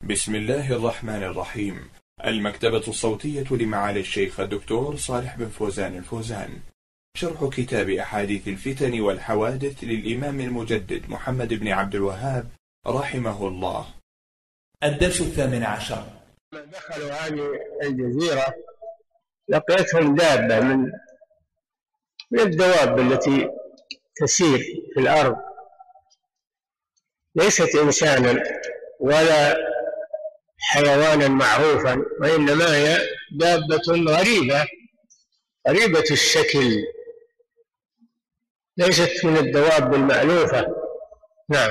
بسم الله الرحمن الرحيم. المكتبة الصوتية لمعالي الشيخ الدكتور صالح بن فوزان الفوزان. شرح كتاب أحاديث الفتن والحوادث للإمام المجدد محمد بن عبد الوهاب رحمه الله. الدرس 18. دخلوا هذه الجزيرة لقيتهم دابة من الدواب التي تسير في الأرض، ليست إنسانا ولا حيوانا معروفا، وإنما هي دابة غريبة الشكل، ليست من الدواب المألوفة. نعم.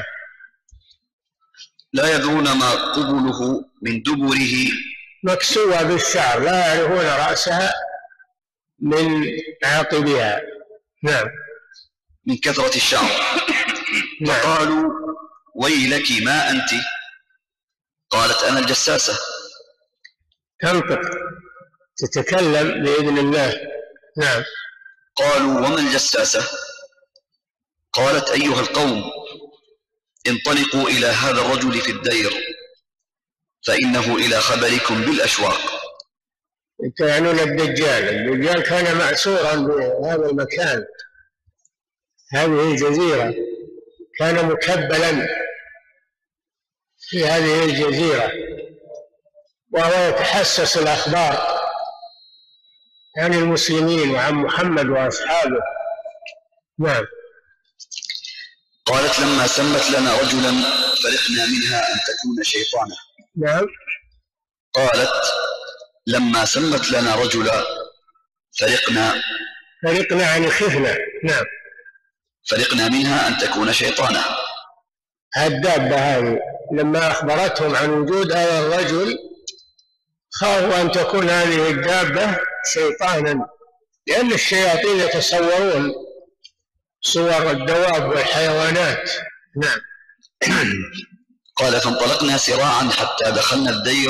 لا يدرون ما قبله من دبره، مكسوة بالشعر، لا يعرفون رأسها من عاقبها. نعم. من كثرة الشعر. نعم. فقالوا: ويلك ما أنت؟ قالت: أنا الجساسة. تنطق، تتكلم بإذن الله. نعم. قالوا: وما الجساسة؟ قالت: أيها القوم، انطلقوا إلى هذا الرجل في الدير، فإنه إلى خبركم بالأشواق. يعنون الدجال كان مأسورا بهذا المكان، هذه الجزيرة، كان مكبلا في هذه الجزيرة، وهو يتحسس الأخبار عن المسلمين وعن محمد وأصحابه. نعم. قالت: لما سمت لنا رجلا فرحنا منها أن تكون شيطانا. نعم. قالت: لما سمت لنا رجلا فرقنا يعني خفنا. نعم. فرقنا منها أن تكون شيطانا. الدابة هذه لما أخبرتهم عن وجود هذا الرجل خافوا أن تكون هذه الدابة شيطانا، لأن الشياطين يتصورون صور الدواب والحيوانات. نعم. قال: فانطلقنا سراعا حتى دخلنا الدير.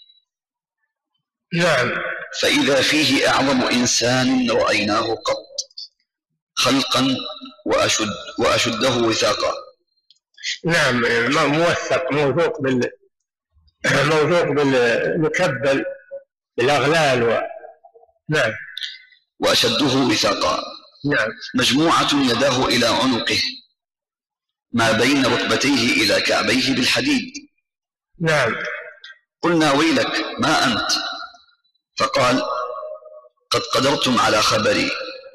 نعم. فإذا فيه أعظم إنسان رأيناه قط، خلقا وأشده وثاقا. نعم. موثق، موثوق مكبل بالأغلال نعم. وأشده وثاقا. نعم. مجموعة يداه إلى عنقه، ما بين ركبتيه إلى كعبيه بالحديد. نعم. قلنا: ويلك ما أنت؟ فقال: قد قدرتم على خبري،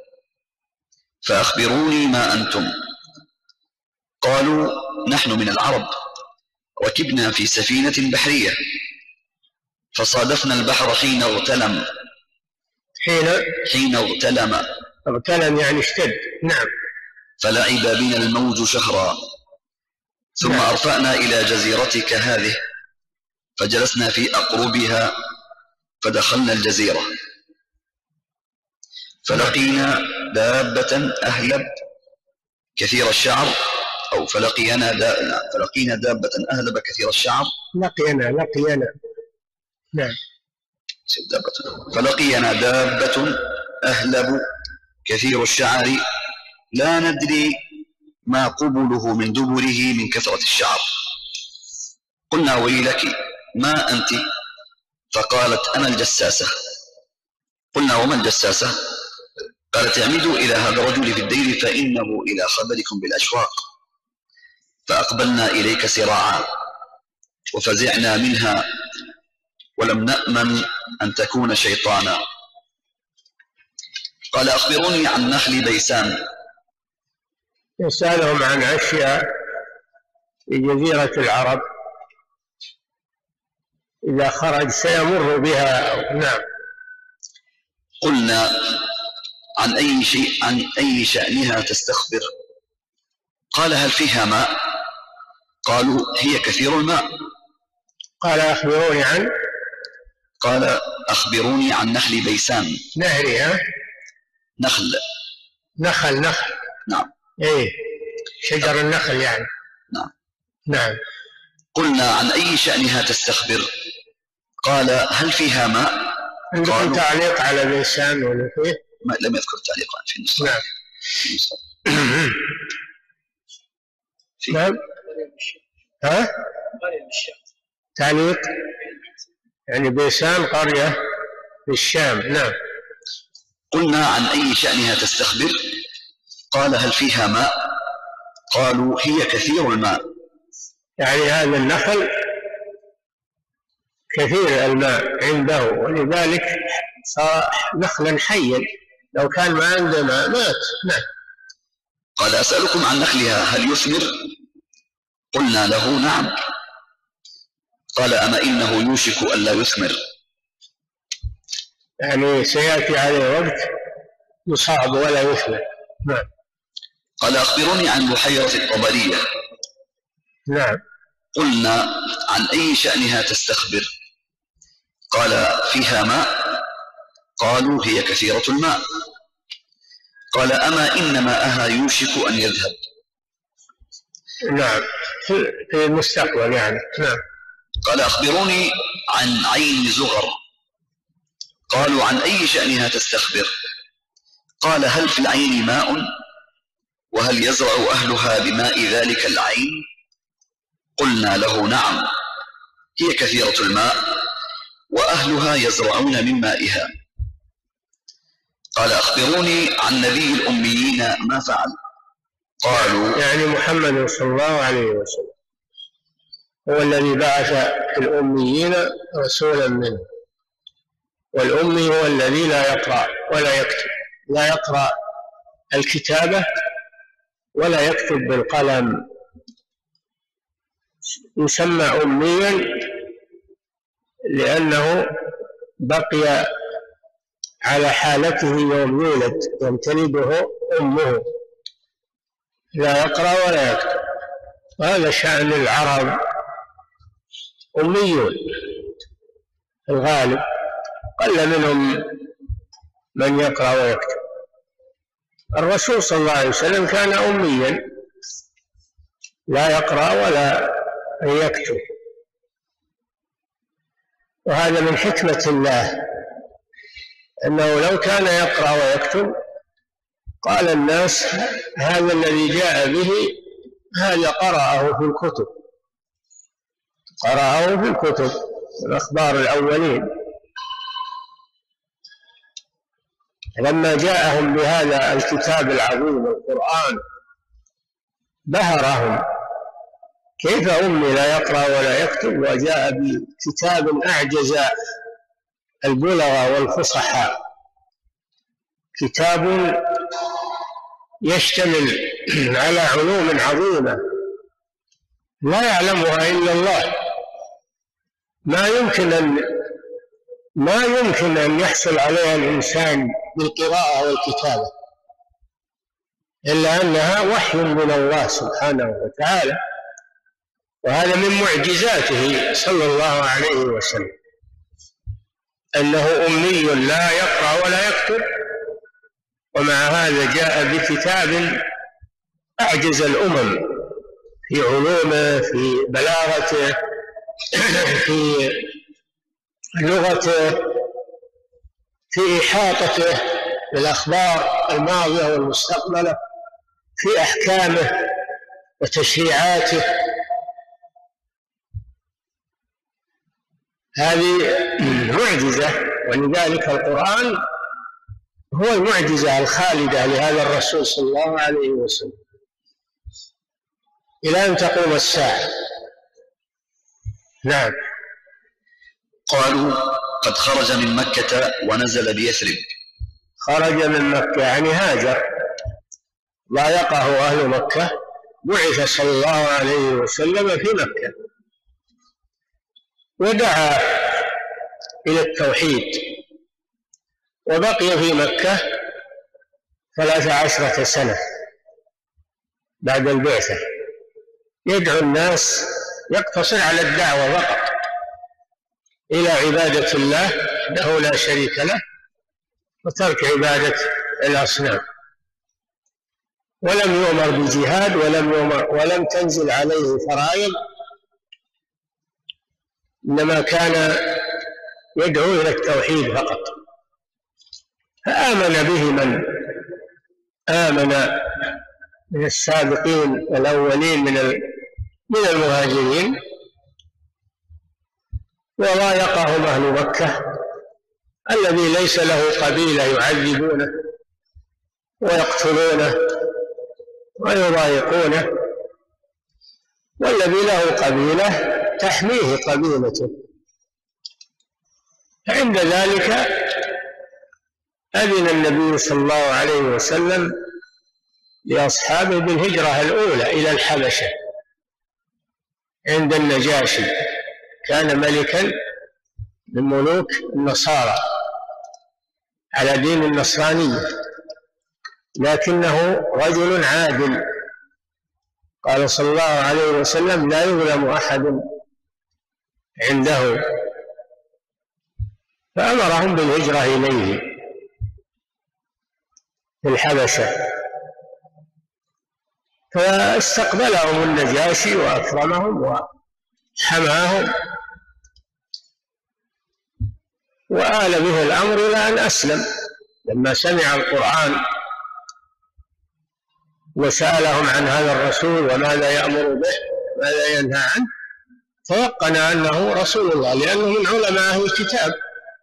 فأخبروني ما أنتم. قالوا: نحن من العرب، ركبنا في سفينة بحرية، فصادفنا البحر حين اغتلم. اغتلم يعني اشتد. نعم. فلعب بنا الموج شهرا، ثم نعم. أرفأنا إلى جزيرتك هذه، فجلسنا في أقربها، فدخلنا الجزيرة، فلقينا دابة أهلب كثير الشعر، أو فلقينا دابة أهلب كثير الشعر. لقينا. نعم. فلقينا دابة أهلب كثير الشعر، لا ندري ما قبله من دبره من كثرة الشعر. قلنا: ويلك ما أنت؟ فقالت: أنا الجساسة. قلنا: وما الجساسة؟ قالت: اعمدوا إلى هذا الرجل في الدير، فإنه إلى خبركم بالأشواق. فأقبلنا إليك سراعا، وفزعنا منها، ولم نأمن أن تكون شيطانا. قال: أخبروني عن نخل بيسان. يسألهم عن أشياء في جزيرة العرب إذا خرج سيمر بها. نعم. قلنا: عن أي شأنها تستخبر؟ قال: هل فيها ماء؟ قالوا: هي كثير الماء. قال: أخبروني عن نخل بيسان. نهرها. نخل. نعم. إيه، شجر النخل يعني. نعم. قلنا: عن أي شأنها تستخبر؟ قال: هل فيها ماء؟ عندكم تعليق على بيسان ولا فيه؟ لم يذكر تعليقا في النسخة. نعم. نعم. تعليق يعني بيسان قرية في الشام. نعم. قلنا عن أي شأنها تستخبر؟ قال هل فيها ماء؟ قالوا هي كثير الماء. يعني هذا النخل كثير الماء عنده، ولذلك صار نخلا حيا، لو كان ما عنده ماء مات. نعم. قال أسألكم عن نخلها هل يثمر؟ قلنا له نعم. قال أما إنه يوشك ألا يثمر، يعني سيأتي عليه وقت يصاب ولا يثمر. نعم. قال أخبروني عن بحيرة الطبرية. نعم. قلنا عن أي شأنها تستخبر؟ قال فيها ماء. قالوا هي كثيرة الماء. قال أما إن ماءها يوشك أن يذهب. نعم، في المستقبل يعني. نعم. قال أخبروني عن عين زغر. قالوا عن أي شأنها تستخبر؟ قال هل في العين ماء؟ وهل يزرع أهلها بماء ذلك العين؟ قلنا له نعم، هي كثيرة الماء وأهلها يزرعون من مائها. قال أخبروني عن نبي الأميين ما فعل. قالوا يعني محمد صلى الله عليه وسلم هو الذي بعث في الأميين رسولا منه، والأمي هو الذي لا يقرأ ولا يكتب، لا يقرأ الكتابة ولا يكتب بالقلم، يسمى أميا لأنه بقي على حالته يوم يولد، يوم تلده أمه، لا يقرأ ولا يكتب. وهذا شأن العرب، أميون الغالب، قل منهم من يقرأ ويكتب. الرسول صلى الله عليه وسلم كان أميا لا يقرأ ولا يكتب، وهذا من حكمة الله أنه لو كان يقرأ ويكتب قال الناس هذا الذي جاء به هذا قرأه في الكتب، قرأه في الكتب الأخبار الأولين. لما جاءهم بهذا الكتاب العظيم القرآن بهرهم، كيف أمي لا يقرأ ولا يكتب وجاء بكتاب أعجز البلغة والفصحاء، كتاب يشتمل على علوم عظيمة لا يعلمها إلا الله، ما يمكن أن يحصل عليها الإنسان بالقراءة والكتابة إلا أنها وحي من الله سبحانه وتعالى، وهذا من معجزاته صلى الله عليه وسلم أنه أمي لا يقرأ ولا يكتب، ومع هذا جاء بكتاب أعجز الأمم في علومه، في بلاغته، في لغته، في إحاطته بالأخبار الماضية والمستقبلة، في أحكامه وتشريعاته. هذه معجزة، ولذلك القرآن هو المعجزة الخالدة لهذا الرسول صلى الله عليه وسلم إلى أن تقوم الساعة. نعم. قالوا قد خرج من مكة ونزل بيثرب. خرج من مكة يعني هاجر، ضايقه أهل مكة، بعث صلى الله عليه وسلم في مكة ودعا إلى التوحيد، وبقي في مكة 13 سنة بعد البعثة يدعو الناس، يقتصر على الدعوة فقط إلى عبادة الله وحده لا شريك له، وترك عبادة الأصنام، ولم يؤمر بالجهاد ولم تنزل عليه فرائض، إنما كان يدعو إلى التوحيد فقط. فآمن به من آمن من السابقين الأولين من المهاجرين، وضايقهم أهل مكة الذي ليس له قبيلة يعذبونه ويقتلونه ويضايقونه، والذي له قبيلة تحميه قبيلته. فعند ذلك أذن النبي صلى الله عليه وسلم لأصحابه بالهجرة الأولى إلى الحبشة عند النجاشي، كان ملكا من ملوك النصارى على دين النصرانية، لكنه رجل عادل. قال صلى الله عليه وسلم: لا يظلم أحد عنده، فأمرهم بالهجرة إليه في الحبشة. فاستقبلهم النجاشي وأكرمهم وحماهم، وآل به الأمر إلى أن أسلم لما سمع القرآن وسألهم عن هذا الرسول وماذا يأمر به ماذا ينهى عنه، توقن أنه رسول الله، لأنه من علماء أهل الكتاب،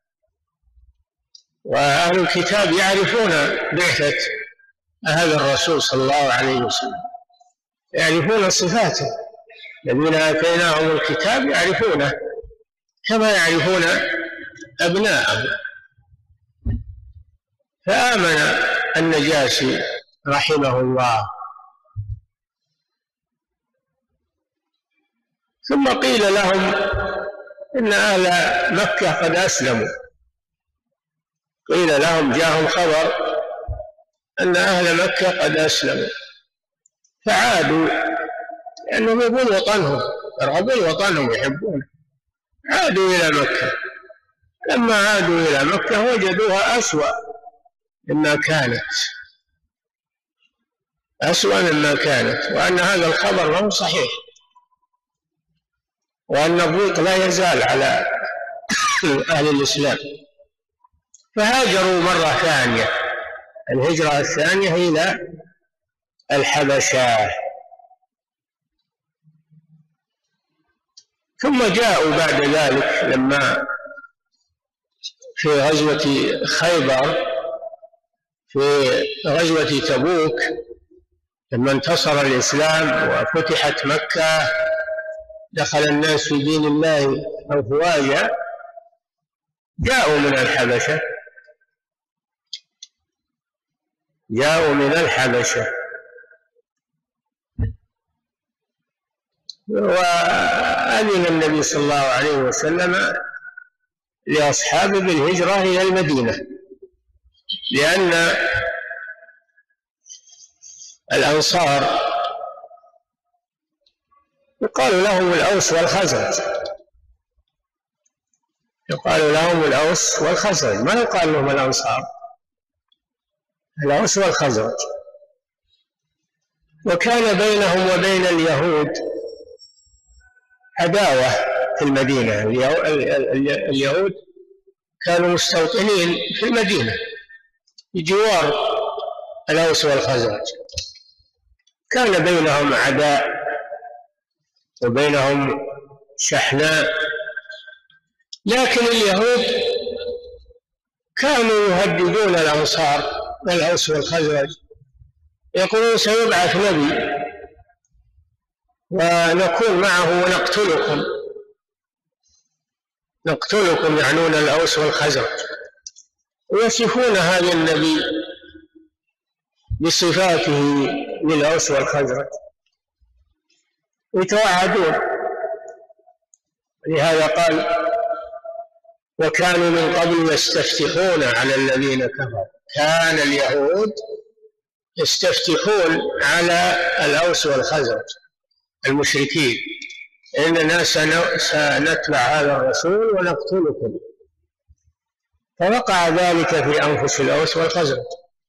وأهل الكتاب يعرفون بعثة هذا الرسول صلى الله عليه وسلم، يعرفون صفاته. الذين آتيناهم الكتاب يعرفونه كما يعرفون أبناءهم. فآمن النجاشي رحمه الله. ثم قيل لهم إن أهل مكة قد أسلموا، قيل لهم جاءهم خبر أن أهل مكة قد أسلموا، فعادوا لأنهم يبون وطنهم، يرغبون وطنهم يحبونه، عادوا إلى مكة. لما عادوا إلى مكة وجدوها أسوأ مما كانت، أسوأ مما كانت، وأن هذا الخبر غير صحيح، وأن الضيق لا يزال على أهل الإسلام. فهاجروا مرة ثانية، الهجرة الثانية إلى الحبشة. ثم جاءوا بعد ذلك لما في غزوة خيبر، في غزوة تبوك، لما انتصر الإسلام وفتحت مكة دخل الناس في دين الله أفواجا، جاءوا من الحبشة، جاءوا من الحبشة. وأذن النبي صلى الله عليه وسلم لأصحابه بالهجرة إلى المدينة، لأن الأنصار يقال لهم الأوس والخزرج، يقال لهم الأوس والخزرج، ما يقال لهم الأنصار، الأوس والخزرج. وكان بينهم وبين اليهود عداوة في المدينة. اليهود كانوا مستوطنين في المدينة بجوار الأوس والخزرج، كان بينهم عداء وبينهم شحناء. لكن اليهود كانوا يهددون الأنصار والأوس والخزرج، يقولون سيبعث نبي ونكون معه ونقتلكم، نقتلكم، يعنون الأوس والخزرج، ويصفون هذا النبي بصفاته للأوس والخزرج ويتوعدون. لهذا قال: وكانوا من قبل يستفتحون على الذين كفروا. كان اليهود يستفتحون على الأوس والخزرج المشركين: إننا سنتبع هذا الرسول ونقتلكم. فوقع ذلك في أنفس الأوس والخزرج.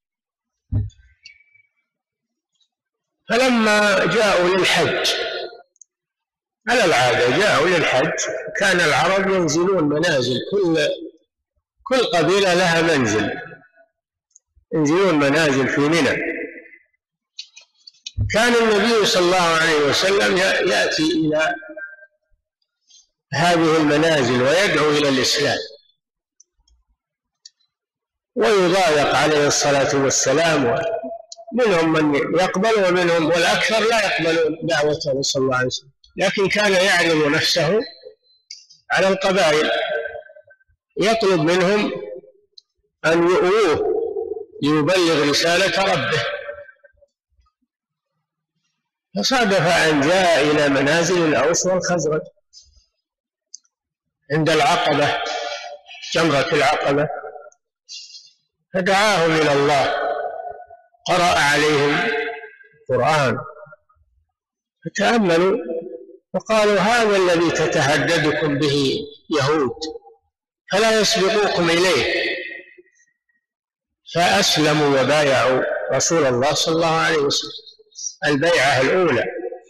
فلما جاءوا للحج على العادة، جاءوا للحج، كان العرب ينزلون منازل، كل قبيلة لها منزل، ينزلون منازل في منى. كان النبي صلى الله عليه وسلم يأتي إلى هذه المنازل ويدعو إلى الإسلام، ويضايق عليه الصلاة والسلام، منهم من يقبل ومنهم والأكثر لا يقبلون دعوته صلى الله عليه وسلم، لكن كان يعرض نفسه على القبائل يطلب منهم أن يؤوه ليبلغ رسالة ربه. فصادف أن جاء إلى منازل الأوس والخزرج عند العقبة، جمرة العقبة، فدعاهم إلى الله، قرأ عليهم القرآن فتأملوا فقالوا هذا الذي تتهددكم به يهود فلا يسبقوكم إليه، فأسلموا وبايعوا رسول الله صلى الله عليه وسلم البيعة الأولى،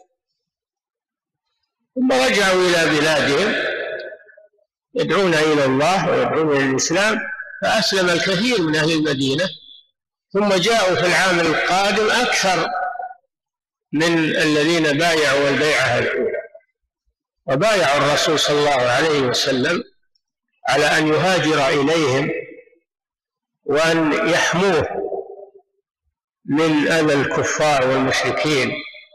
ثم رجعوا إلى بلادهم يدعون إلى الله ويدعون إلى الإسلام، فأسلم الكثير من أهل المدينة، ثم جاءوا في العام القادم أكثر من الذين بايعوا البيعة الأولى، وبايعوا الرسول صلى الله عليه وسلم على أن يهاجر إليهم وأن يحموه من أذى الكفار والمشركين.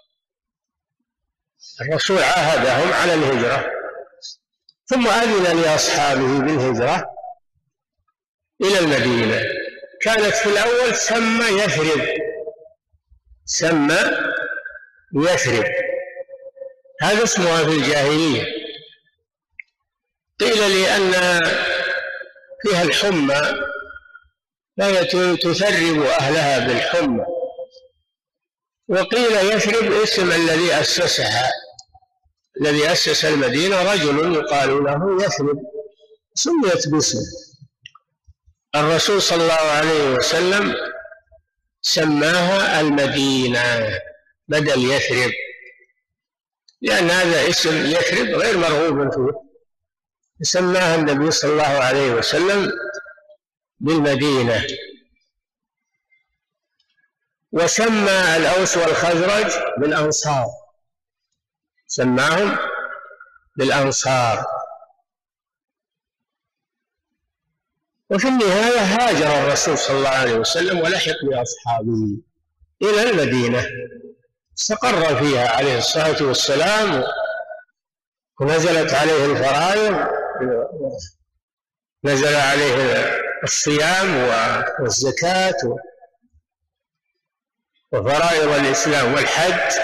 الرسول عاهدهم على الهجرة، ثم أذن لأصحابه بالهجرة إلى المدينة. كانت في الأول سمى يثرب، هذا اسمها في الجاهلية، قيل لأن فيها الحمى فهي تثرب أهلها بالحمى، وقيل يثرب اسم الذي أسسها، الذي أسس المدينة رجل يقال له يثرب، سميت باسمه. الرسول صلى الله عليه وسلم سماها المدينة بدل يثرب، لأن هذا اسم يثرب غير مرغوب فيه، سماها النبي صلى الله عليه وسلم بالمدينة. وسمى الأوس والخزرج بالأنصار، سماهم بالأنصار. وفي النهاية هاجر الرسول صلى الله عليه وسلم ولحق بأصحابه إلى المدينة، استقر فيها عليه الصلاة والسلام، ونزلت عليه الفرائض، نزل عليه الصيام والزكاة وفرائض الإسلام والحج.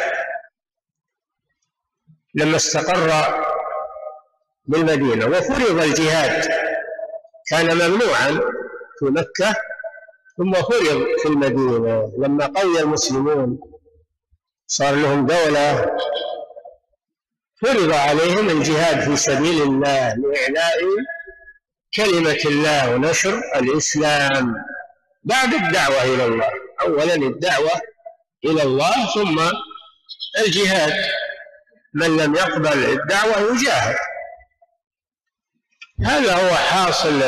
لما استقر بالمدينة وفرض الجهاد، كان ممنوعا في مكة ثم فرض في المدينة لما قوي المسلمون صار لهم دولة، فرض عليهم الجهاد في سبيل الله لإعلاء كلمة الله ونشر الإسلام بعد الدعوة إلى الله. أولا الدعوة إلى الله ثم الجهاد، من لم يقبل الدعوة يجاهد. هذا هو حاصل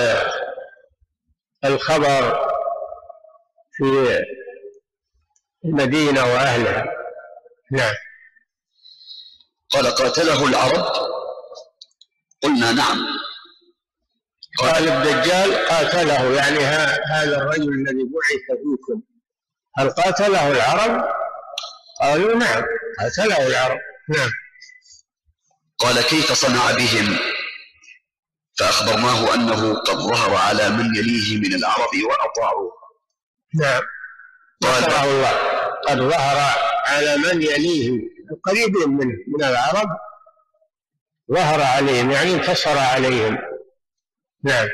الخبر في المدينة وأهلها. نعم. قال قاتله العرب؟ قلنا نعم. قال الدجال قاتله، يعني هذا الرجل الذي بعث فيكم هل قاتله العرب؟ قالوا نعم قاتله العرب. نعم. قال كيف صنع بهم؟ فأخبرناه أنه قد ظهر على من يليه من العرب وأطاعوه. نعم. قال الله قد ظهر على من يليه، القريبين منه من العرب ظهر عليهم، يعني انتصر عليهم. نعم.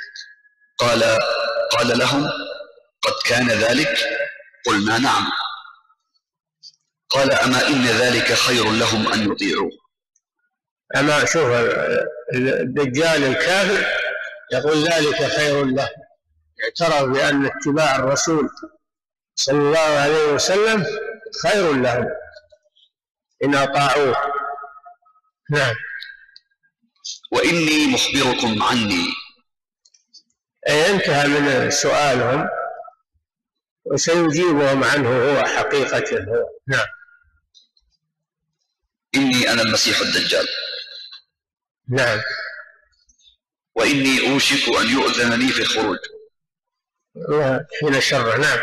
قال لهم قد كان ذلك؟ قلنا نعم. قال أما إن ذلك خير لهم أن يطيعوه. أما شوف الدجال الكافر يقول ذلك خير له، اعترف بأن اتباع الرسول صلى الله عليه وسلم خير لهم إن أطاعوه. نعم. وإني مخبركم عني. انتهى من سؤالهم وسيجيبهم عنه هو حقيقته هو. نعم. إني أنا المسيح الدجال. نعم. وإني أوشك أن يؤذن لي في الخروج. حين شر. نعم.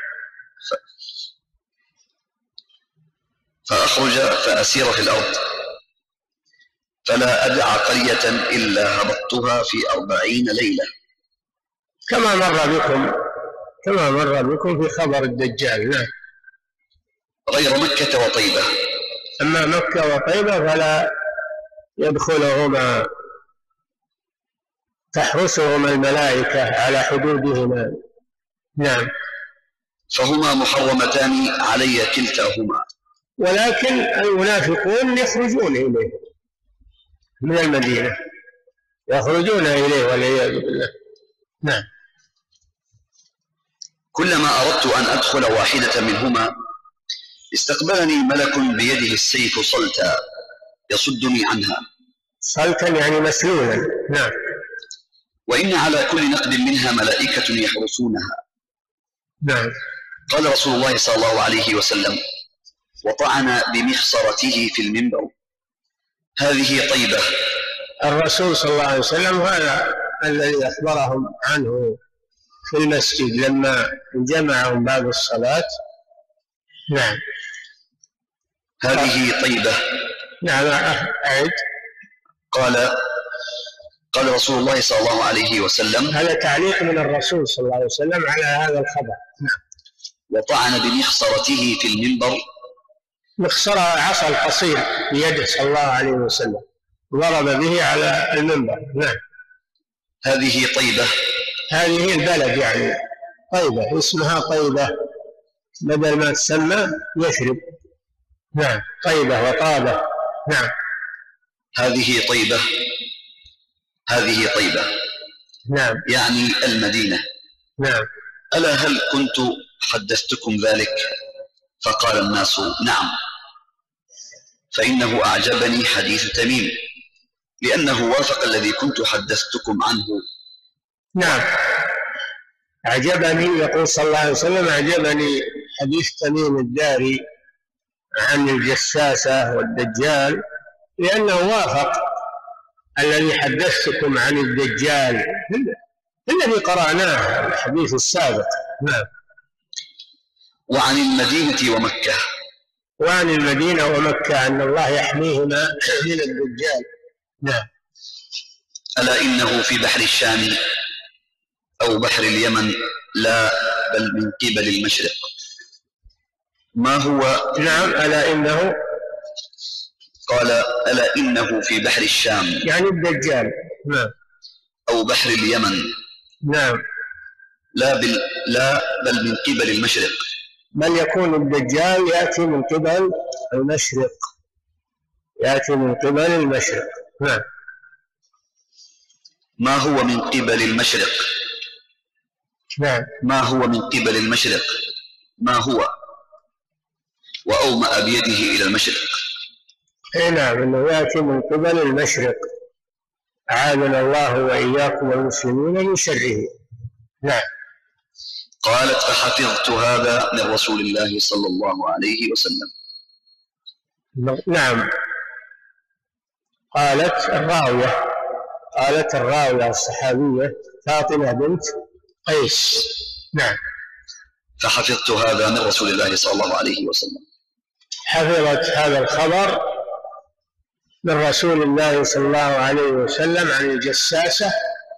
فأخرج فأسير في الأرض فلا أدع قرية إلا هبطتها في 40 ليلة. كما مر بكم في خبر الدجال. نعم. غير مكة وطيبة. أما مكة وطيبة فلا يدخلهما، تحرسهما الملائكة على حدودهما. نعم. فهما محرمتان علي كلتاهما. ولكن المنافقون يخرجون إليه من المدينة، يخرجون إليه والعياذ بالله. نعم. كلما أردت أن أدخل واحدة منهما استقبلني ملك بيده السيف صلتا يصدني عنها. صلتا يعني مسلولا. نعم. وإن على كل نقد منها ملائكة يحرسونها. نعم. قال رسول الله صلى الله عليه وسلم وطعن بمخصرته في المنبر: هذه طيبة. الرسول صلى الله عليه وسلم هذا الذي أخبرهم عنه في المسجد لما جمعهم بعد الصلاة. نعم. هذه طيبة. نعم. أعد. قال رسول الله صلى الله عليه وسلم. هذا تعليق من الرسول صلى الله عليه وسلم على هذا الخبر. نعم. وطعن بمخصرته في المنبر. مخصرة عصا القصير بيده صلى الله عليه وسلم، ضرب به على المنبر. نعم. هذه طيبة. هذه البلد يعني طيبة، اسمها طيبة بدل ما تسمى يثرب. نعم. طيبة وطابة. نعم. هذه طيبة. هذه طيبة. نعم. يعني المدينة. نعم. ألا هل كنت حدثتكم ذلك؟ فقال الناس: نعم. فإنه أعجبني حديث تميم لأنه وافق الذي كنت حدثتكم عنه. نعم. أعجبني، يقول صلى الله عليه وسلم: أعجبني حديث تميم الداري عن الجساسة والدجال لأنه وافق الذي حدثتكم عن الدجال الذي قرأناه الحديث السابق. نعم. وعن المدينة ومكة. وعن المدينة ومكة أن الله يحميهما من الدجال. نعم. ألا إنه في بحر الشام أو بحر اليمن، لا بل من قبل المشرق. ما هو؟ نعم. ألا إنه. قال: ألا إنه في بحر الشام يعني الدجال. نعم. أو بحر اليمن. نعم. لا بل من قبل المشرق. بل يكون الدجال يأتي من قبل المشرق، يأتي من قبل المشرق. نعم. ما هو من قبل المشرق؟ نعم. ما هو من قبل المشرق؟ ما هو؟ وأومأ بيده إلى المشرق. نعم. إنه يأتي من قبل المشرق، أعاذنا الله وإياكم والمسلمين من شره. نعم. قالت: فحفظت هذا من رسول الله صلى الله عليه وسلم. نعم. قالت الراوية الصحابية فاطمة بنت قيس. نعم. فحفظت هذا من رسول الله صلى الله عليه وسلم. حفظت هذا الخبر من رسول الله صلى الله عليه وسلم عن الجساسة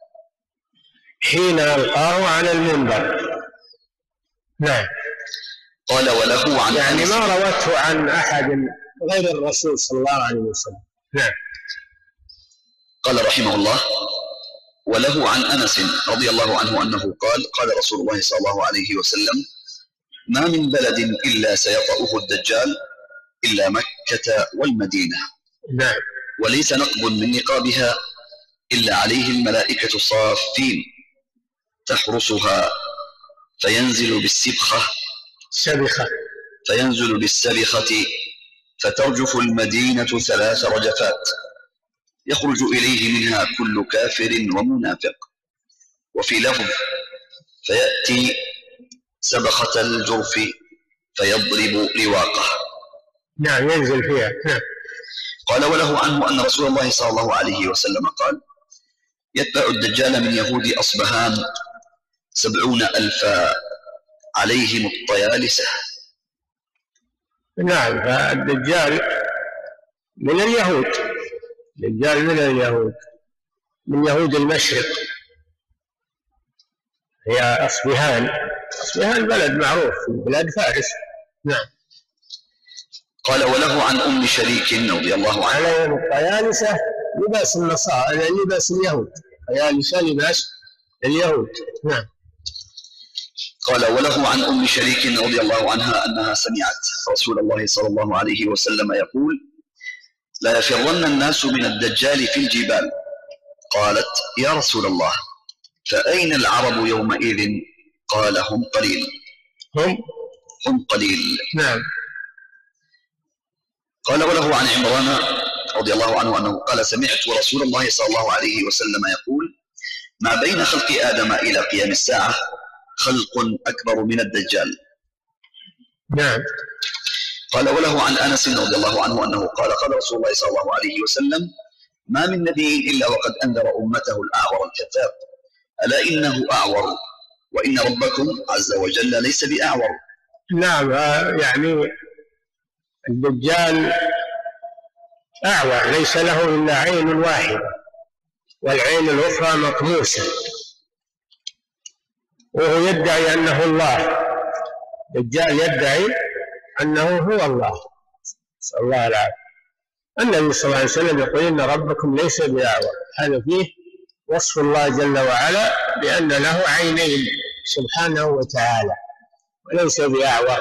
حين ألقاه على المنبر. نعم. قال: وله عن يعني ما روته عن أحد غير الرسول صلى الله عليه وسلم. نعم. قال رحمه الله: وله عن أنس رضي الله عنه أنه قال رسول الله صلى الله عليه وسلم: ما من بلد إلا سيطأه الدجال إلا مكة والمدينة. نعم. وليس نقب من نقابها إلا عليه الملائكة صافين تحرسها فينزل بالسبخة فترجف المدينة 3 رجفات يخرج إليه منها كل كافر ومنافق. وفي لفظ: فيأتي سبخة الجرف فيضرب رواقه. نعم. ينزل فيها. نعم. قال وله عنه أن رسول الله صلى الله عليه وسلم قال يتبع الدجال من يهود أصبهان 70,000 عليهم الطيالسة. نعم، فالدجال من اليهود، الدجال من اليهود، من يهود المشرق، هي أصبهان. أصبهان بلد معروف في بلاد فارس. نعم. قال وله عن أم شريك رضي الله عنها عليهم الطيالسة لباس النصارى، لباس اليهود، طيالسة لباس اليهود. نعم. قال وله عن أم شريك رضي الله عنها أنها سمعت رسول الله صلى الله عليه وسلم يقول لا يفرن الناس من الدجال في الجبال. قالت يا رسول الله فأين العرب يومئذ؟ قال هم قليل. هم قليل. نعم. قال وله عن عمران رضي الله عنه أنه قال سمعت رسول الله صلى الله عليه وسلم يقول ما بين خلق آدم إلى قيام الساعة خلق أكبر من الدجال. نعم. قال وله عن أنس رضي الله عنه أنه قال قال رسول الله صلى الله عليه وسلم ما من نبي إلا وقد أنذر أمته الأعور الكذاب ألا إنه أعور وإن ربكم عز وجل ليس بأعور. نعم، يعني الدجال أعور، ليس له إلا عين واحدة والعين الأخرى مطموسة، وهو يدعي أنه الله. الدجال يدعي أنه هو الله، صلى الله عليه وسلم. النبي صلى الله عليه وسلم يقول إن ربكم ليس بأعور، هذا فيه وصف الله جل وعلا بأن له عينين سبحانه وتعالى، وليس بأعور،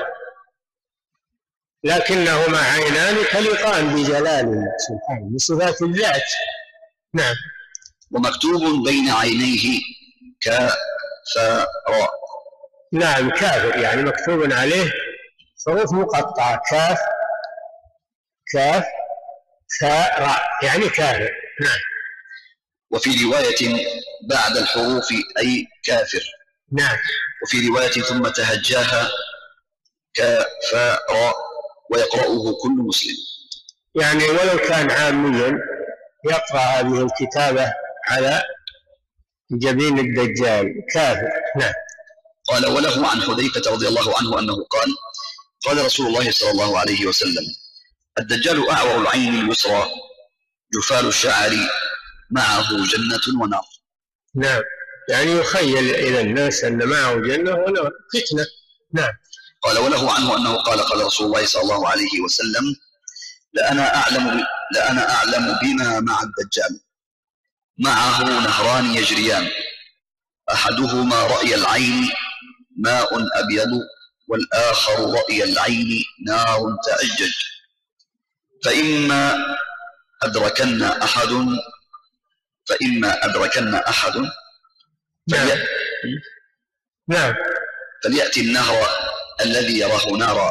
لكنهما عينان تليقان بجلاله سبحانه بصفات الذات. نعم. ومكتوب بين عينيه كافر. نعم، كافر يعني مكتوب عليه حروف مقطعة، كاف كاف فاء راء، يعني كافر. نعم. وفي رواية بعد الحروف أي كافر. نعم. وفي رواية ثم تهجاها كافر ويقرأه كل مسلم. يعني ولو كان عاميا يقرأ هذه الكتابة على جبين الدجال كافر. نعم. قال وله عن حذيفة رضي الله عنه أنه قال قال رسول الله صلى الله عليه وسلم الدجال أعور العين اليسرى جفال الشعر معه جنة ونار. نعم، يعني يخيل إلى الناس أن معه جنة ونار، فتنة. نعم. قال وله عنه أنه قال قال رسول الله صلى الله عليه وسلم لأنا أعلم بما مع الدجال معه نهران يجريان أحدهما رأي العين ماء أبيض والآخر رأي العين نار تأجج فإما أدركن أحد نعم. فليأتي النهر الذي يراه نارا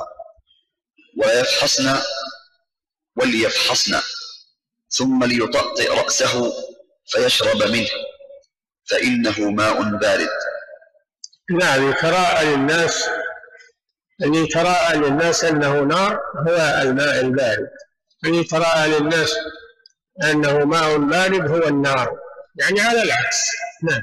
وليفحصن ثم ليطأطئ رأسه فيشرب منه فإنه ماء بارد. نعم، يتراءى للناس أنه نار هو الماء البارد، يتراءى للناس أنه ماء بارد هو النار، يعني على العكس. نعم.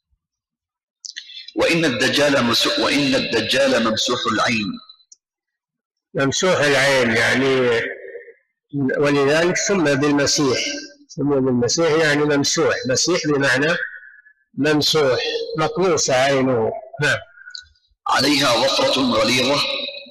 وإن الدجال ممسوح العين. ممسوح العين يعني ولذلك سمى بالمسيح، يعني ممسوح، مسيح بمعنى ممسوح، مطموسة عينه. نعم. عليها ظفرة غليظة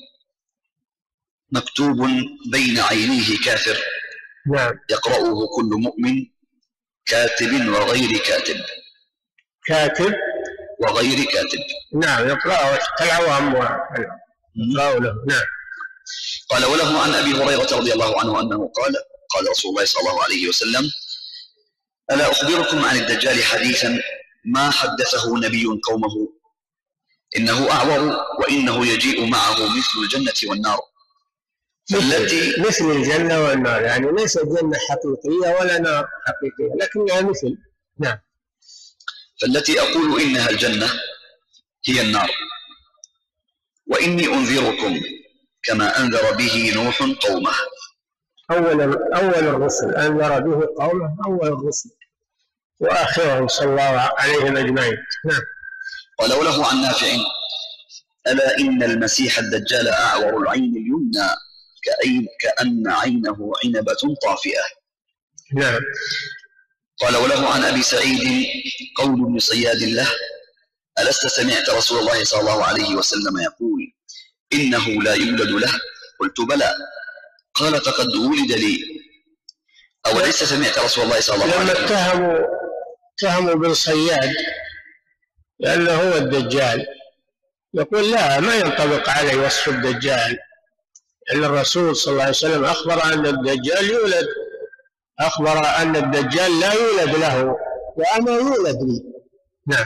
مكتوب بين عينيه كافر. نعم. يقرأه كل مؤمن كاتب وغير كاتب. كاتب وغير كاتب. نعم، يقرأه العوام يقرأه له. نعم. قال وله عن أبي هريرة رضي الله عنه أنه قال رسول الله صلى الله عليه وسلم ألا أخبركم عن الدجال حديثا ما حدثه نبي قومه إنه أعور وإنه يجيء معه مثل الجنة والنار. مثل الجنة والنار، يعني ليس جنة حقيقية ولا نار حقيقية، لكنها مثل. نعم. فالتي أقول إنها الجنة هي النار وإني أنذركم كما أنذر به نوح قومه. أول الرسل أنذر به قومه، أول الرسل وآخرهم صلى الله عليهم أجمعين. نعم. وله عن نافع: ألا إن المسيح الدجال أعور العين اليمنى كأن عينه عنبة طافئة. نعم. قال وله عن أبي سعيد قول ابن صياد له: ألست سمعت رسول الله صلى الله عليه وسلم يقول إنه لا يولد له؟ قلت بلى. قال فقد ولد لي. أوليس سمعت رسول الله صلى الله عليه وسلم؟ لما اتهموا بن صياد لأنه هو الدجال، يقول لا، ما ينطبق عليه وصف الدجال، لأن الرسول صلى الله عليه وسلم أخبر أن الدجال يولد، أخبر أن الدجال لا يولد له وأنا يولد لي. نعم.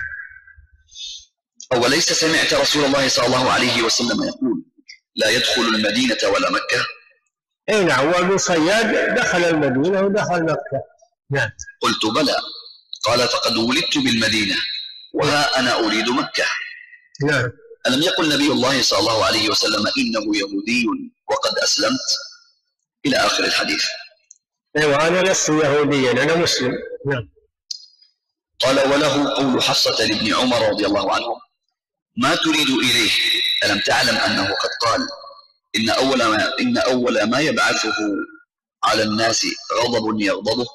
أوليس سمعت رسول الله صلى الله عليه وسلم يقول لا يدخل المدينة ولا مكة؟ اي نعم، وابن صياد دخل المدينة ودخل مكة. نعم. قلت بلى. قال فقد ولدت بالمدينة وها أنا أريد مكة. نعم. ألم يقل نبي الله صلى الله عليه وسلم إنه يهودي وقد أسلمت؟ إلى آخر الحديث. ايوه، أنا لست يهوديا، أنا مسلم. نعم. قال وله قول حفصة لابن عمر رضي الله عنه: ما تريد إليه؟ ألم تعلم أنه قد قال إن أول ما يبعثه على الناس غضب يغضبه؟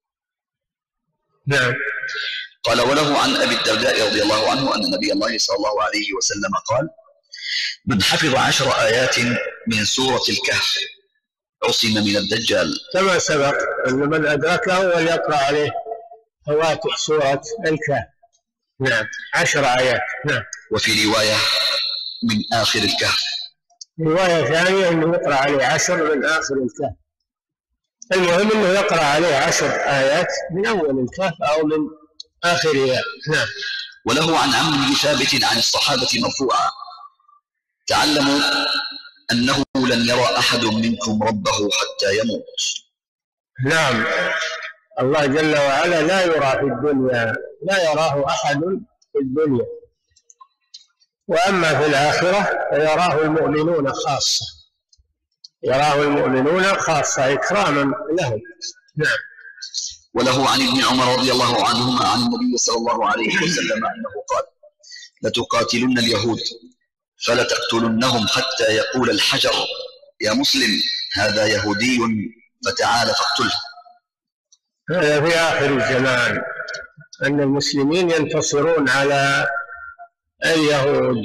نعم. قال وله عن أبي الدرداء رضي الله عنه أن نبي الله صلى الله عليه وسلم قال: من حفظ 10 آيات من سورة الكهف عصم من الدجال. كما سبق أن من أدركه وليقرأ عليه فواتح سورة الكهف. نعم، 10 آيات. نعم. وفي رواية من آخر الكهف. رواية ثانية أنه يقرأ عليه 10 من آخر الكهف. المهم أنه يقرأ عليه 10 آيات من أول الكهف أو من آخرها. نعم. وله عن عمرو بن ثابت عن الصحابة مرفوعا: تعلموا أنه لن يرى أحد منكم ربه حتى يموت. نعم. الله جل وعلا لا يرى في الدنيا، لا يراه أحد في الدنيا، وأما في الآخرة فيراه المؤمنون خاصة، يراه المؤمنون خاصة إكراما لهم. نعم. وله عن ابن عمر رضي الله عنهما عن النبي صلى الله عليه وسلم أنه قال: لتقاتلن اليهود فلتقتلنهم حتى يقول الحجر يا مسلم هذا يهودي فتعال فاقتله. هذا في آخر الزمان، أن المسلمين ينتصرون على اليهود،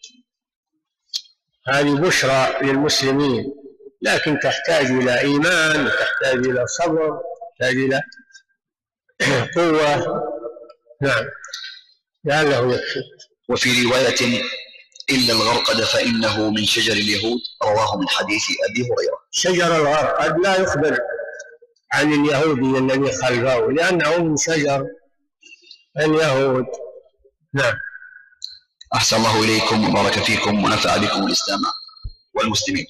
هذه بشرى للمسلمين، لكن تحتاج إلى إيمان، تحتاج إلى صبر، تحتاج إلى قوة. نعم. لعله يكفي. وفي رواية: إلا الغرقد فإنه من شجر اليهود، رواه من حديث أبي هريرة. شجر الغرقد لا يخبر عن اليهودي الذي خلفه، لأنه من شجر اليهود. نعم. أحسن الله إليكم وبارك فيكم ونفع بكم الإسلام والمسلمين.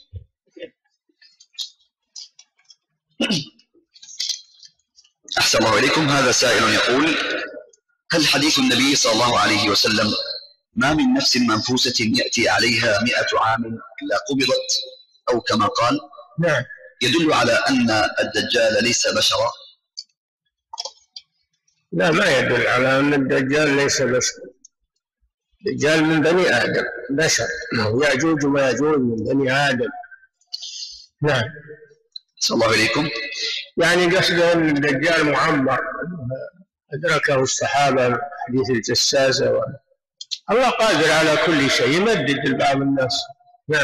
أحسن الله إليكم. هذا سائل يقول: هل حديث النبي صلى الله عليه وسلم ما من نفس منفوسة يأتي عليها 100 عام إلا قبضت، أو كما قال، نعم، يدل على أن الدجال ليس بشرا؟ لا، ما يدل على أن الدجال ليس بشرا. الدجال من بني آدم، بشر، يأجوج وماجوج من بني آدم. نعم. صلى الله عليكم. يعني قصده أن الدجال معمر، أدركه الصحابة حديث الجساسة، الله قادر على كل شيء، يمدد لبعض الناس. نعم.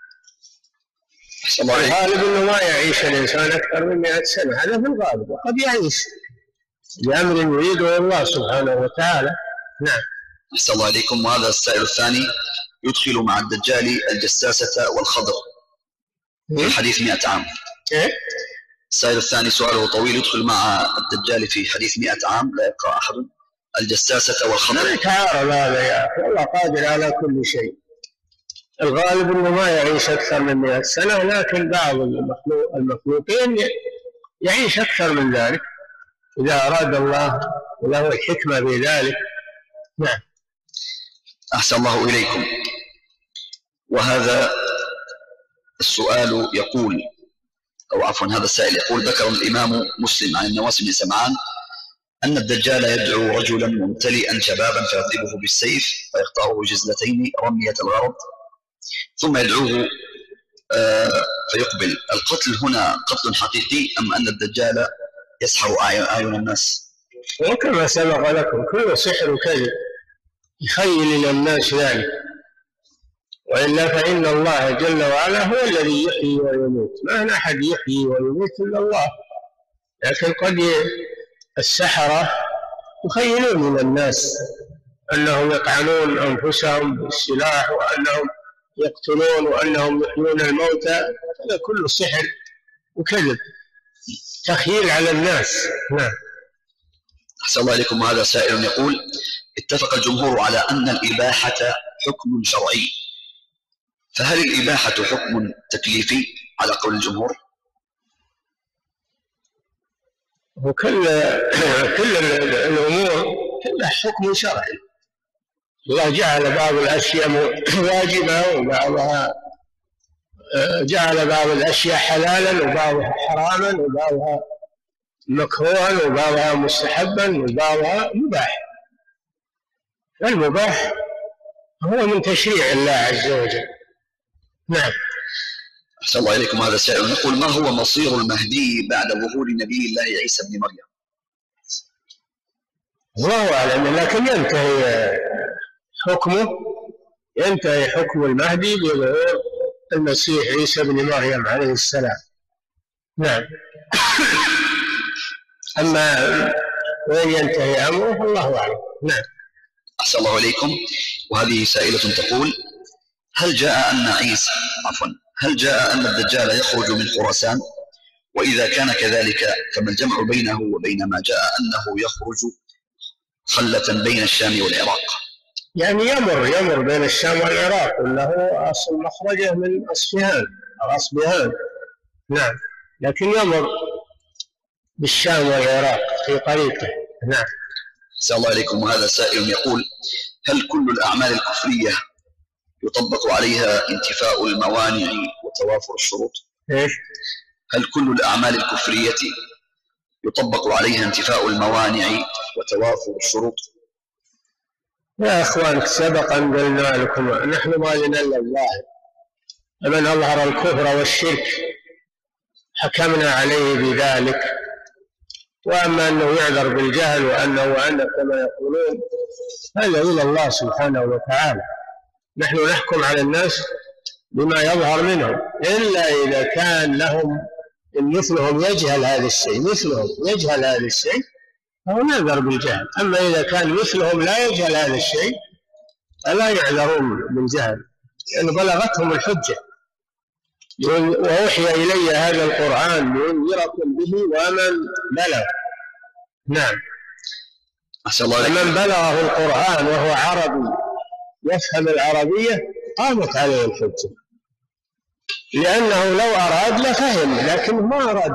الغالب أنه ما يعيش الإنسان أكثر من 100 سنة، هذا في الغالب، وقد يعيش بأمر يريده الله سبحانه وتعالى. نعم. أحسن الله عليكم. وهذا السائل الثاني يدخل مع الدجال الجساسة والخضر في حديث 100 عام. السائل الثاني سؤاله طويل: يدخل مع الدجال في حديث 100 عام لا يبقى أحد، الجساسة والخضر. لا يتعارض هذا يا أخي، الله قادر على كل شيء. الغالب أنه ما يعيش أكثر من 100 سنة، لكن بعض المخلوقين يعيش أكثر من ذلك إذا أراد الله وله الحكمة في ذلك. نعم. أحسن الله إليكم. وهذا السؤال يقول: أو عفوا هذا السائل يقول: ذكر الإمام مسلم عن النواس بن سمعان أن الدجال يدعو رجلا ممتلئا شبابا فيضربه بالسيف فيقطعه جزلتين رمية الغرض ثم يدعوه فيقبل. القتل هنا قتل حقيقي أم أن الدجال يسحر أعين الناس؟ وكما سبق لكم كل سحر كذب يخيل إلى الناس ذلك، وإلا فإن الله جل وعلا هو الذي يحيي ويميت، ما هنا أحد يحيي ويميت إلا الله. لكن قد السحرة يخيلون إلى الناس أنهم يطعنون أنفسهم بالسلاح وأنهم يقتلون وأنهم يحيون الموتى، هذا كله سحر وكذب، تخييل على الناس. نعم. أحسن الله إليكم. هذا سائل يقول: اتفق الجمهور على أن الإباحة حكم شرعي، فهل الإباحة حكم تكليفي على قول الجمهور؟ وكل الأمور كلها حكم شرعي. الله جعل بعض الأشياء واجبة وبعضها جعل بعض الأشياء حلالا وبعضها حراما وبعضها مكروها وبعضها مستحبا وبعضها مباح. المباح هو من تشريع الله عز وجل. نعم. أحسن الله إليكم. هذا السائل يقول: ما هو مصير المهدي بعد ظهور نبي الله عيسى بن مريم؟ الله أعلم، لكن ينتهي حكم المهدي بظهور المسيح عيسى بن مريم عليه السلام. نعم. أما وين ينتهي أمره الله أعلم. نعم. أحسن الله إليكم. وهذه سائلة تقول: هل جاء أن الدجال يخرج من خراسان؟ وإذا كان كذلك فما الجمع بينه وبين ما جاء أنه يخرج خلة بين الشام والعراق؟ يعني يمر بين الشام والعراق، وله أصل مخرجه من أصفهان. نعم. لكن يمر بالشام والعراق في طريقه. نعم. أحسن الله إليكم. وهذا سائل يقول: هل كل الأعمال الكفرية يطبق عليها انتفاء الموانع وتوافر الشروط؟ إيش؟ هل كل الأعمال الكفرية يطبق عليها انتفاء الموانع وتوافر الشروط؟ يا أخوانك سبق أن قلنا لكم نحن ما لنا إلا الظاهر، فمن أظهر الكفر والشرك حكمنا عليه بذلك، وأما أنه يعذر بالجهل وأنه كما يقولون هذا إلى الله سبحانه وتعالى. نحن نحكم على الناس بما يظهر منهم، إلا إذا كان لهم مثلهم يجهل هذا الشيء فهو يعذر بالجهل. أما إذا كان مثلهم لا يجهل هذا الشيء فلا يعذرون بالجهل، لأن بلغتهم الحجة. وأوحي إلي هذا القرآن لينذركم به ومن بلغ. نعم. فمن بلغه القرآن وهو عربي يفهم العربية قامت عليه الحجة، لأنه لو أراد لفهم، لكن ما أراد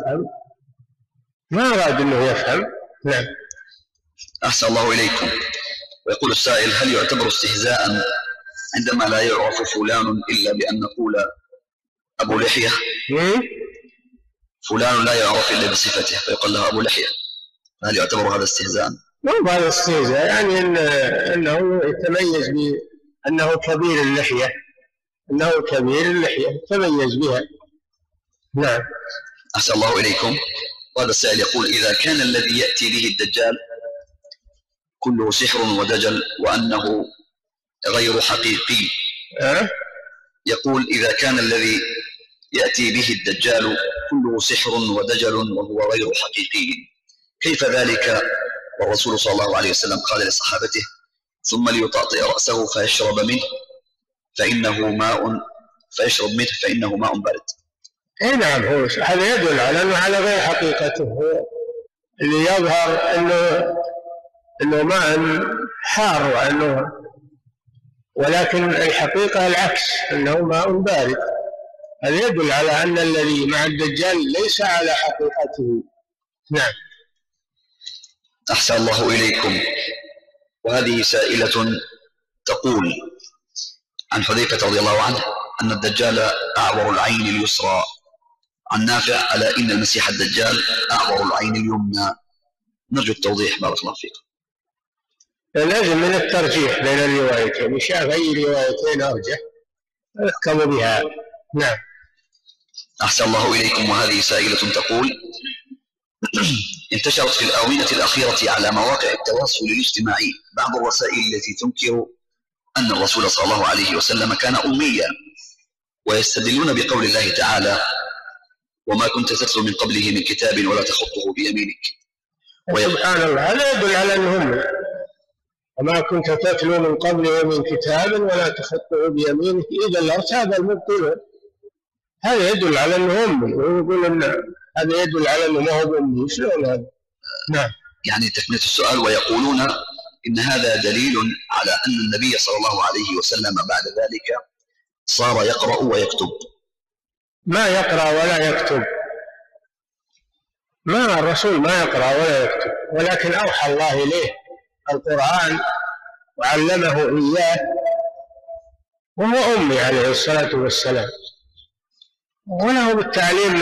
أنه يفهم. نعم. أحسن الله إليكم. ويقول السائل: هل يعتبر استهزاء عندما لا يعرف فلان إلا بأن نقول أبو لحية؟ فلان لا يعرف إلا بصفته فيقال له أبو لحية، هل يعتبر هذا استهزاء؟ ما هذا استهزاء، يعني أنه يتميز بأنه كبير اللحية، تميز بها. نعم. أحسن الله إليكم. وهذا السائل يقول: إذا كان الذي يأتي به الدجال كله سحر ودجل وأنه غير حقيقي، يقول: إذا كان الذي يأتي به الدجال كله سحر ودجل وهو غير حقيقي، كيف ذلك والرسول صلى الله عليه وسلم قال لصحابته: ثم ليطأطئ رأسه فيشرب منه فإنه ماء بارد؟ اي نعم. هذا يدل على أنه على غير حقيقته، اللي يظهر أنه ماء حار ولكن الحقيقة العكس، أنه ماء بارد. هذا يدل على أن الذي مع الدجال ليس على حقيقته. نعم. أحسن الله إليكم. وهذه سائلة تقول عن حذيفة رضي الله عنه أن الدجال أعور العين اليسرى عن نافع على إن المسيح الدجال أعور العين اليمنى. نرجو التوضيح بارك الله فيك. لازم من الترجيح بين الروايتين، شاف أي روايتين أرجح يحكم بها. نعم. أحسن الله إليكم. وهذه سائلة تقول: انتشرت في الآونة الأخيرة على مواقع التواصل الاجتماعي بعض الرسائل التي تنكر أن الرسول صلى الله عليه وسلم كان أميا، ويستدلون بقول الله تعالى: وما كنت تتلو من قبله من كتاب ولا تخطه بيمينك. سبحان الله، هذا يدل على أنهم وما كنت تتلو من قبله من كتاب ولا تخطه بيمينك إذا لارتاب المبطلون. هذا يدل على أنهم ويقول أن هذا يدل على أنه ما هو أمي. شلون هذا؟ نعم. يعني تكملة السؤال: ويقولون إن هذا دليل على أن النبي صلى الله عليه وسلم بعد ذلك صار يقرأ ويكتب. ما يقرأ ولا يكتب، ما الرسول ما يقرأ ولا يكتب، ولكن أوحى الله إليه القرآن وعلمه إياه، وهو أمي عليه الصلاة والسلام، وله بالتعليم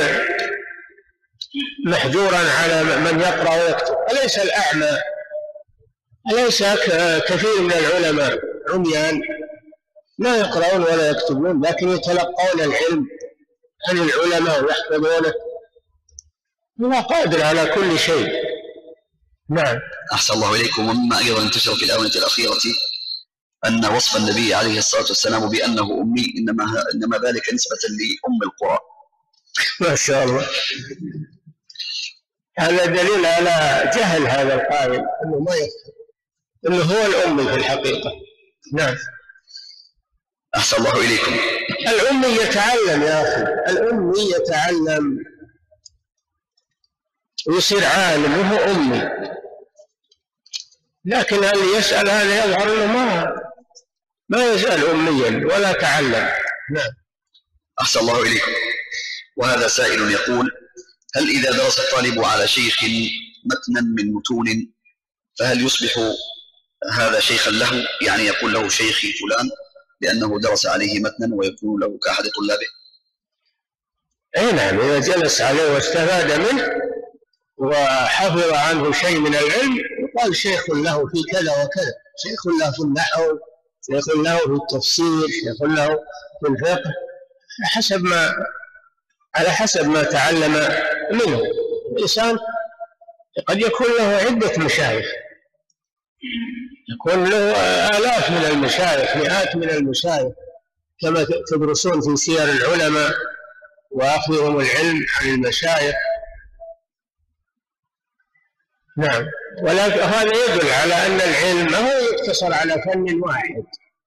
محجورا على من يقرأ ويكتب. أليس الأعمى، أليس كثير من العلماء عميان لا يقرؤون ولا يكتبون لكن يتلقون العلم عن العلماء ويحفظونه؟ هو قادر على كل شيء. نعم. أحسن الله إليكم. ومما أيضا انتشر في الآونة الأخيرة أن وصف النبي عليه الصلاة والسلام بأنه أمي إنما ذلك نسبة لأم القرى. ما شاء الله، هذا دليل على جهل هذا القائل أنه ما يفهم أنه هو الأمي في الحقيقة. نعم. أحسن الله إليكم. الأمي يتعلم يا أخي، الأمي يتعلم ويصير عالم وهو أمي، لكن اللي يسأل هذا يظهر أنه ما يزال أميا ولا تعلم. نعم. أحسن الله إليكم. وهذا سائل يقول: هل إذا درس الطالب على شيخ متنا من متون فهل يصبح هذا شيخا له؟ يعني يقول له شيخي فلان لأنه درس عليه متنا ويكون له كأحد طلابه. أي نعم، إذا جلس عليه واستفاد منه وحفظ عنه شيء من العلم يقال شيخ له في كذا وكذا، شيخ له في النحو، شيخ له في التفسير، شيخ له في الفقه، على حسب ما تعلم منه. الإنسان قد يكون له عدة مشايخ، يكون له آلاف من المشايخ، مئات من المشايخ، كما تدرسون في سير العلماء وأخذهم العلم عن المشايخ. نعم. ولكن هذا يدل على أن العلم ما هو يقتصر على فن واحد،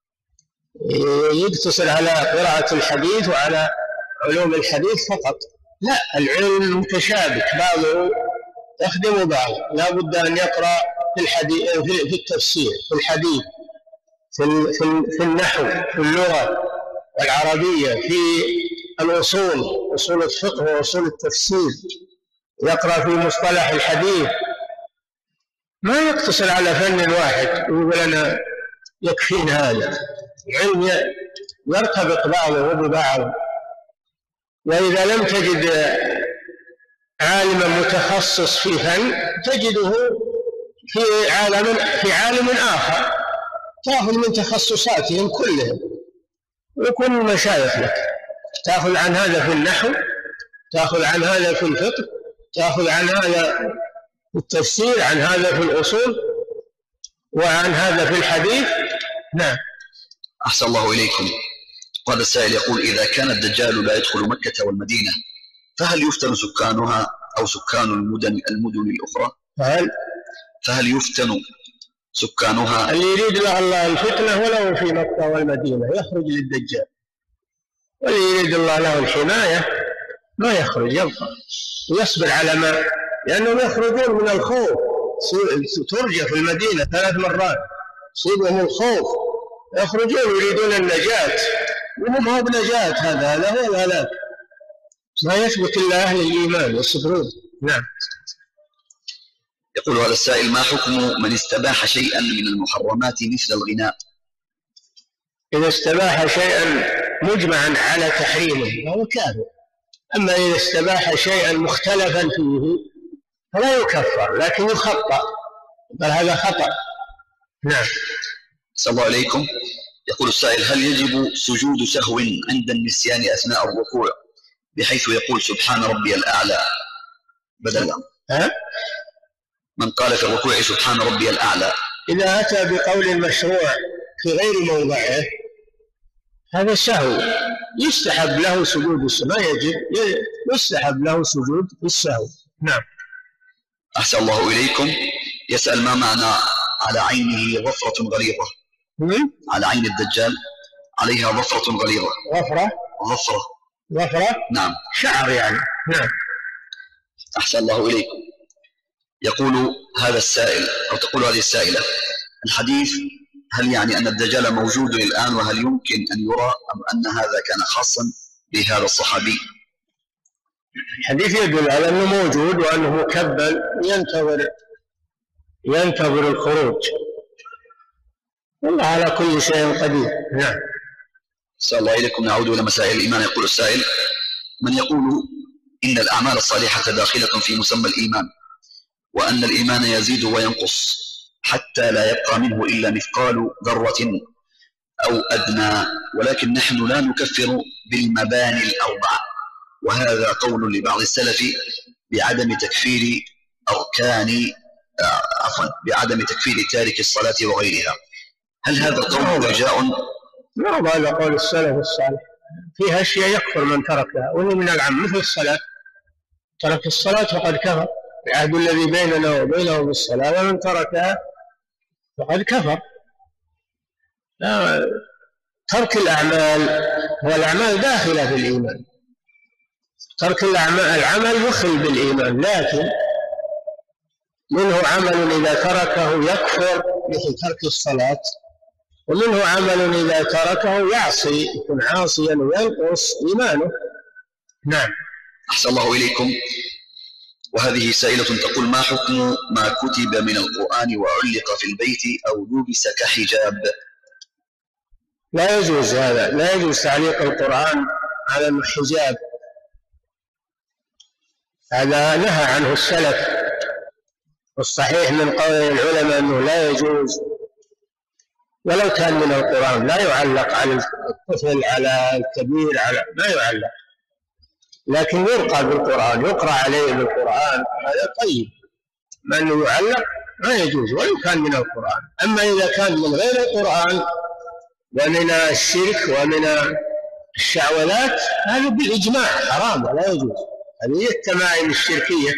يقتصر على قراءة الحديث وعلى علوم الحديث فقط، لا، العلم متشابك، بعضه يخدم بعض. لا بد أن يقرأ في الحديث، في التفسير، في الحديث، في النحو، في اللغة العربية، في الأصول، أصول الفقه وأصول التفسير، يقرأ في مصطلح الحديث. ما يقتصر على فن واحد ويقول أنا يكفينا هذا. العلم يرتبط بعضه ببعض، وإذا لم تجد عالما متخصص في فن تجده في عالم آخر، تأخذ من تخصصاتهم كلهم ويكون مشايخ لك، تأخذ عن هذا في النحو، تأخذ عن هذا في الفقه، تأخذ عن هذا في التفسير، عن هذا في الأصول، وعن هذا في الحديث. نعم. أحسن الله إليكم. هذا السائل يقول: إذا كان الدجال لا يدخل مكة والمدينة فهل يفتن سكانها أو سكان المدن الأخرى؟ فهل يفتن سكانها؟ اللي يريد له الله الفتنة ولو في مكة والمدينة يخرج للدجال، واللي يريد الله له الحماية ما يخرج، يبقى ويصبر على ما، لأنهم يخرجون من الخوف. ترجى في المدينة 3 مرات، يصيبهم الخوف، يخرجون يريدون النجاة، وهم هو بنجاة، هذا هو الهلاك. ما يثبت إلا أهل الإيمان يصبرون. نعم. يقول هذا السائل: ما حكم من استباح شيئا من المحرمات مثل الغناء؟ إذا استباح شيئا مجمعا على تحريمه فهو كافر، أما إذا استباح شيئا مختلفا فيه فلا يكفر لكن يخطأ، بل هذا خطأ. نعم. صلى الله عليكم. يقول السائل: هل يجب سجود سهو عند النسيان أثناء الركوع بحيث يقول سبحان ربي الأعلى بدل من قال في الركوع سبحان ربي الأعلى؟ إذا أتى بقول مشروع في غير موضعه هذا سهو، يستحب له سجود السهو، ما يجب، يستحب له سجود السهو. نعم. أحسن الله إليكم. يسأل: ما معنى على عينه ظفرة غليظة؟ على عين الدجال عليها ظفرة غليظة. ظفرة. نعم. شعر يعني. نعم. أحسن الله إليكم. يقول هذا السائل أو تقول هذه السائلة: الحديث هل يعني أن الدجال موجود الآن وهل يمكن أن يرى أم أن هذا كان خاصا بهذا الصحابي؟ الحديث يدل على أنه موجود وأنه مكبل ينتظر الخروج، والله على كل شيء قدير. نعم. أحسن الله إليكم. نعود إلى مسائل الإيمان. يقول السائل: من يقول إن الأعمال الصالحة داخلة في مسمى الإيمان وأن الإيمان يزيد وينقص حتى لا يبقى منه إلا مثقال ذرة أو أدنى، ولكن نحن لا نكفر بالمباني الأربعة، وهذا قول لبعض السلف بعدم تكفير بعدم تكفير تارك الصلاة وغيرها. هل هذا القول رجاء؟ لا، هذا قول السلف الصالح، فيها أشياء يكفر من تركها، وإنه من العام مثل الصلاة، ترك الصلاة فقد كفر، العهد الذي بيننا وبينهم بالصلاة ومن تركها فقد كفر. لا، ترك الأعمال والأعمال داخلة في الإيمان، ترك العمل يخل بالإيمان، لكن منه عمل إذا تركه يكفر مثل ترك الصلاة، ومنه عمل إذا تركه يعصي، يكون عاصيا وينقص إيمانه. نعم. أحسن الله إليكم. وهذه سائلة تقول: ما حكم ما كتب من القرآن وعلق في البيت أو لبس كحجاب؟ لا يجوز هذا، لا يجوز تعليق القرآن على الحجاب، هذا نهى عنه السلف، والصحيح من قول العلماء أنه لا يجوز، ولو كان من القرآن لا يعلق على الطفل على الكبير، على ما يعلق، لكن يرقى بالقرآن، يقرأ عليه بالقرآن، هذا طيب. ما أنه يعلق ما يجوز ولو كان من القرآن. أما إذا كان من غير القرآن ومن الشرك ومن الشعوذات هذا بالإجماع حرام ولا يجوز، هذه هي التمائم الشركية.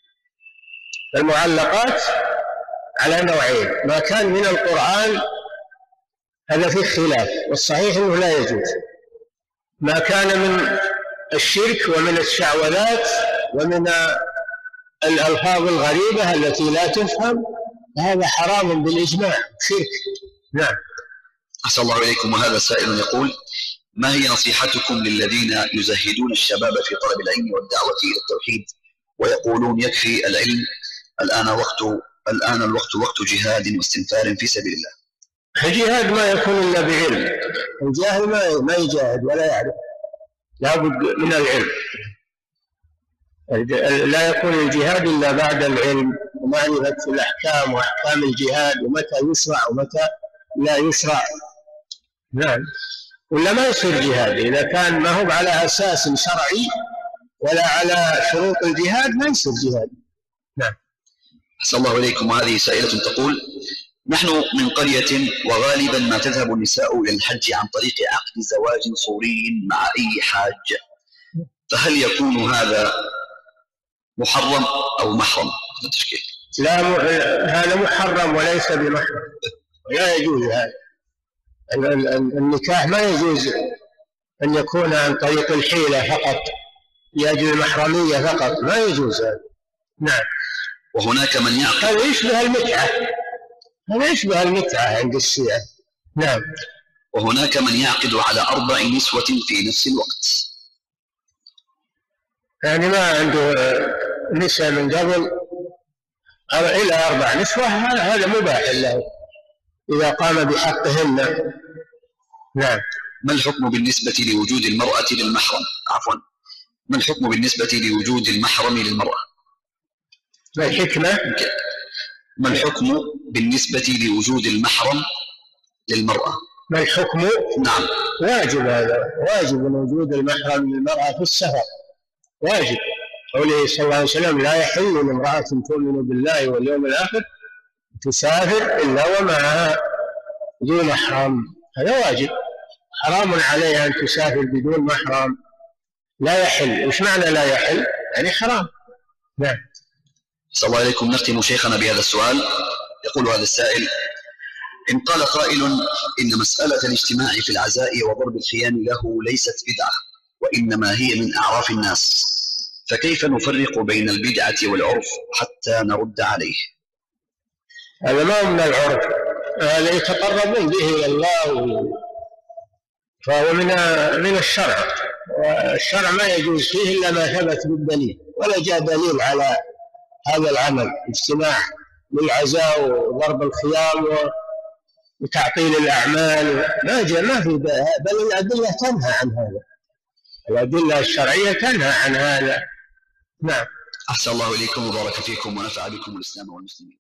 المعلقات على نوعين: ما كان من القرآن هذا فيه خلاف، والصحيح أنه لا يجوز. ما كان من الشرك ومن الشعوذات ومن الألفاظ الغريبة التي لا تفهم هذا حرام بالإجماع، شرك. نعم. أحسن الله إليكم. وهذا سائل يقول: ما هي نصيحتكم للذين يزهدون الشباب في طلب العلم والدعوة إلى التوحيد ويقولون يكفي العلم، الآن الوقت وقت جهاد واستنفار في سبيل الله؟ الجهاد ما يكون إلا بعلم، الجاهل ما يجاهد ولا يعرف، لا بد من العلم، لا يكون الجهاد إلا بعد العلم ومعرفة الأحكام وأحكام الجهاد ومتى يشرع ومتى لا يشرع. نعم. ولا ما يصير جهاد إذا كان ما هو على أساس شرعي ولا على شروط الجهاد، ما يصير جهاد. نعم. أحسن الله إليكم. وهذه سائلة تقول: نحن من قرية وغالبا ما تذهب النساء إلى الحج عن طريق عقد زواج صوري مع أي حاج، فهل يكون هذا محرم أو محرم؟ لا، هذا محرم وليس بمحرم، لا يجوز هذا. النكاح ما يجوز أن يكون عن طريق الحيلة فقط لأجل المحرمية فقط، ما يجوز هذا. نعم. وهناك من يعقد، هذا يشبه المتعة، هذا يشبه المتعة عند الشيعة. نعم. وهناك من يعقد على 4 نسوة في نفس الوقت، يعني ما عنده نساء من قبل إلى 4 نسوة، هذا مباح له إذا قام بحقهن. نعم. ما الحكم بالنسبة لوجود المرأة للمحرم؟ ما الحكم بالنسبة لوجود المحرم للمرأة؟ ما الحكمة؟ ما الحكم بالنسبة لوجود المحرم للمرأة؟ ما الحكم؟ نعم. واجب، هذا واجب وجود المحرم للمرأة في السفر، واجب. قوله صلى الله عليه وسلم: لا يحل لامرأة تؤمن بالله واليوم الآخر تسافر إلا ومعها ذو محرم، هذا واجب. حرام عليها أن تسافر بدون محرم، لا يحل. وش معنى لا يحل؟ يعني حرام. نعم. صلى الله عليكم. نختم شيخنا بهذا السؤال. يقول هذا السائل: إن قال قائل إن مسألة الاجتماع في العزاء وضرب الخيام له ليست بدعة وإنما هي من أعراف الناس، فكيف نفرق بين البدعة والعرف حتى نرد عليه؟ هذا ما من العرف، هذا يتقربون به إلى الله، فهو من الشرع، والشرع ما يجوز فيه إلا ما ثبت بالدليل، ولا جاء دليل على هذا العمل، اجتماع للعزاء وضرب الخيام وتعطيل الأعمال، ما جاء، ما في، بل الأدلة تنهى عن هذا، الأدلة الشرعية تنهى عن هذا. نعم. أحسن الله إليكم وبارك فيكم ونفع بكم الإسلام والمسلمين.